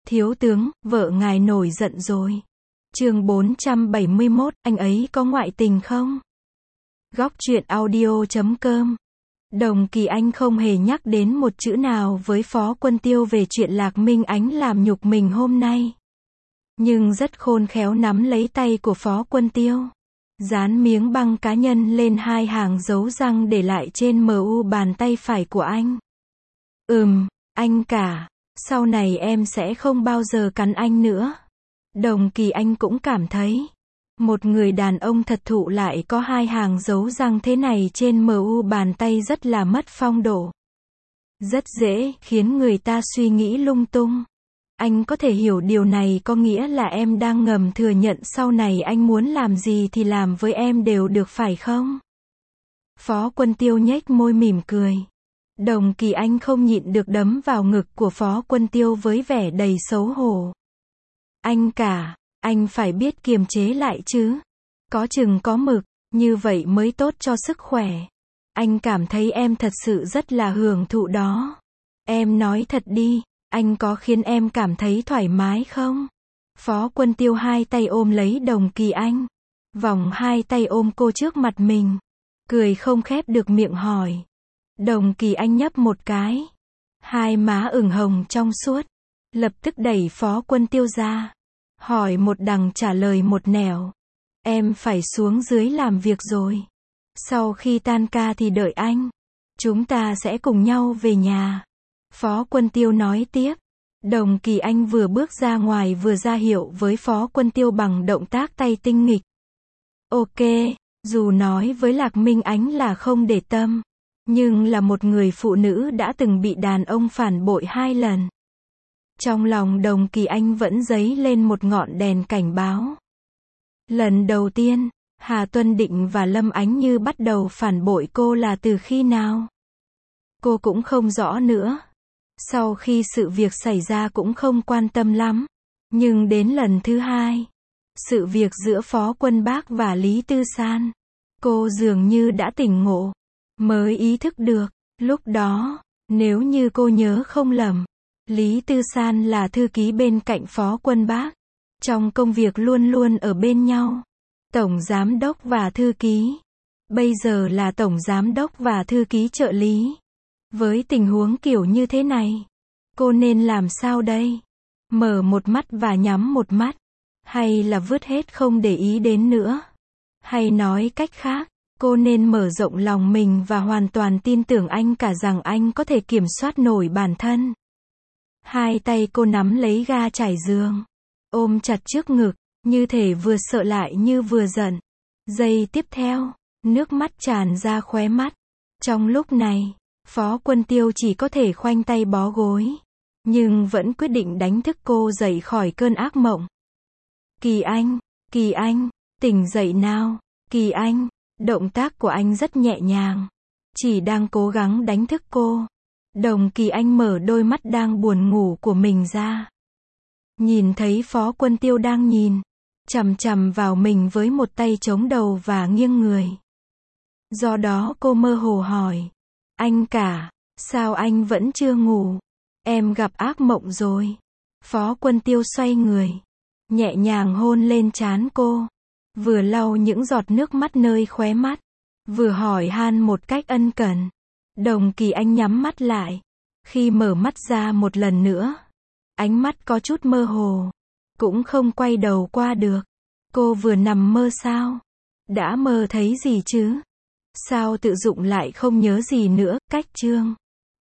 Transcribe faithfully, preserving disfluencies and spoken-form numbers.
Thiếu tướng, vợ ngài nổi giận rồi. Chương bốn trăm bảy mươi mốt, anh ấy có ngoại tình không? Góc truyện audio chấm com. Đồng Kỳ Anh không hề nhắc đến một chữ nào với Phó Quân Tiêu về chuyện Lạc Minh Ánh làm nhục mình hôm nay. Nhưng rất khôn khéo nắm lấy tay của Phó Quân Tiêu, dán miếng băng cá nhân lên hai hàng dấu răng để lại trên mu bàn tay phải của anh. Ừm, anh cả, sau này em sẽ không bao giờ cắn anh nữa. Đồng Kỳ Anh cũng cảm thấy, một người đàn ông thật thụ lại có hai hàng dấu răng thế này trên mu bàn tay rất là mất phong độ. Rất dễ khiến người ta suy nghĩ lung tung. Anh có thể hiểu điều này có nghĩa là em đang ngầm thừa nhận sau này anh muốn làm gì thì làm với em đều được phải không? Phó Quân Tiêu nhếch môi mỉm cười. Đồng Kỳ Anh không nhịn được đấm vào ngực của Phó Quân Tiêu với vẻ đầy xấu hổ. Anh cả, anh phải biết kiềm chế lại chứ. Có chừng có mực, như vậy mới tốt cho sức khỏe. Anh cảm thấy em thật sự rất là hưởng thụ đó. Em nói thật đi, anh có khiến em cảm thấy thoải mái không? Phó Quân Tiêu hai tay ôm lấy Đồng Kỳ Anh, vòng hai tay ôm cô trước mặt mình, cười không khép được miệng hỏi. Đồng Kỳ Anh nhấp một cái, hai má ửng hồng trong suốt, lập tức đẩy Phó Quân Tiêu ra, hỏi một đằng trả lời một nẻo. Em phải xuống dưới làm việc rồi. Sau khi tan ca thì đợi anh. Chúng ta sẽ cùng nhau về nhà. Phó Quân Tiêu nói tiếp. Đồng Kỳ Anh vừa bước ra ngoài vừa ra hiệu với Phó Quân Tiêu bằng động tác tay tinh nghịch. Ok, dù nói với Lạc Minh Ánh là không để tâm, nhưng là một người phụ nữ đã từng bị đàn ông phản bội hai lần. Trong lòng Đồng Kỳ Anh vẫn dấy lên một ngọn đèn cảnh báo. Lần đầu tiên, Hà Tuân Định và Lâm Ánh Như bắt đầu phản bội cô là từ khi nào? Cô cũng không rõ nữa. Sau khi sự việc xảy ra cũng không quan tâm lắm. Nhưng đến lần thứ hai, sự việc giữa Phó Quân Bác và Lý Tư San, cô dường như đã tỉnh ngộ, mới ý thức được. Lúc đó, nếu như cô nhớ không lầm, Lý Tư San là thư ký bên cạnh Phó Quân Bác. Trong công việc luôn luôn ở bên nhau. Tổng giám đốc và thư ký. Bây giờ là tổng giám đốc và thư ký trợ lý. Với tình huống kiểu như thế này, cô nên làm sao đây? Mở một mắt và nhắm một mắt? Hay là vứt hết không để ý đến nữa? Hay nói cách khác, cô nên mở rộng lòng mình và hoàn toàn tin tưởng anh cả rằng anh có thể kiểm soát nổi bản thân. Hai tay cô nắm lấy ga trải giường, ôm chặt trước ngực, như thể vừa sợ lại như vừa giận. Giây tiếp theo, nước mắt tràn ra khóe mắt. Trong lúc này, Phó Quân Tiêu chỉ có thể khoanh tay bó gối, nhưng vẫn quyết định đánh thức cô dậy khỏi cơn ác mộng. Kỳ Anh, Kỳ Anh, tỉnh dậy nào. Kỳ Anh, động tác của anh rất nhẹ nhàng, chỉ đang cố gắng đánh thức cô. Đồng Kỳ Anh mở đôi mắt đang buồn ngủ của mình ra. Nhìn thấy Phó Quân Tiêu đang nhìn chằm chằm vào mình với một tay chống đầu và nghiêng người. Do đó cô mơ hồ hỏi. Anh cả, sao anh vẫn chưa ngủ? Em gặp ác mộng rồi. Phó Quân Tiêu xoay người, nhẹ nhàng hôn lên trán cô, vừa lau những giọt nước mắt nơi khóe mắt, vừa hỏi han một cách ân cần. Đồng Kỳ Anh nhắm mắt lại. Khi mở mắt ra một lần nữa, ánh mắt có chút mơ hồ, cũng không quay đầu qua được. Cô vừa nằm mơ sao? Đã mơ thấy gì chứ? Sao tự dụng lại không nhớ gì nữa? Cách chương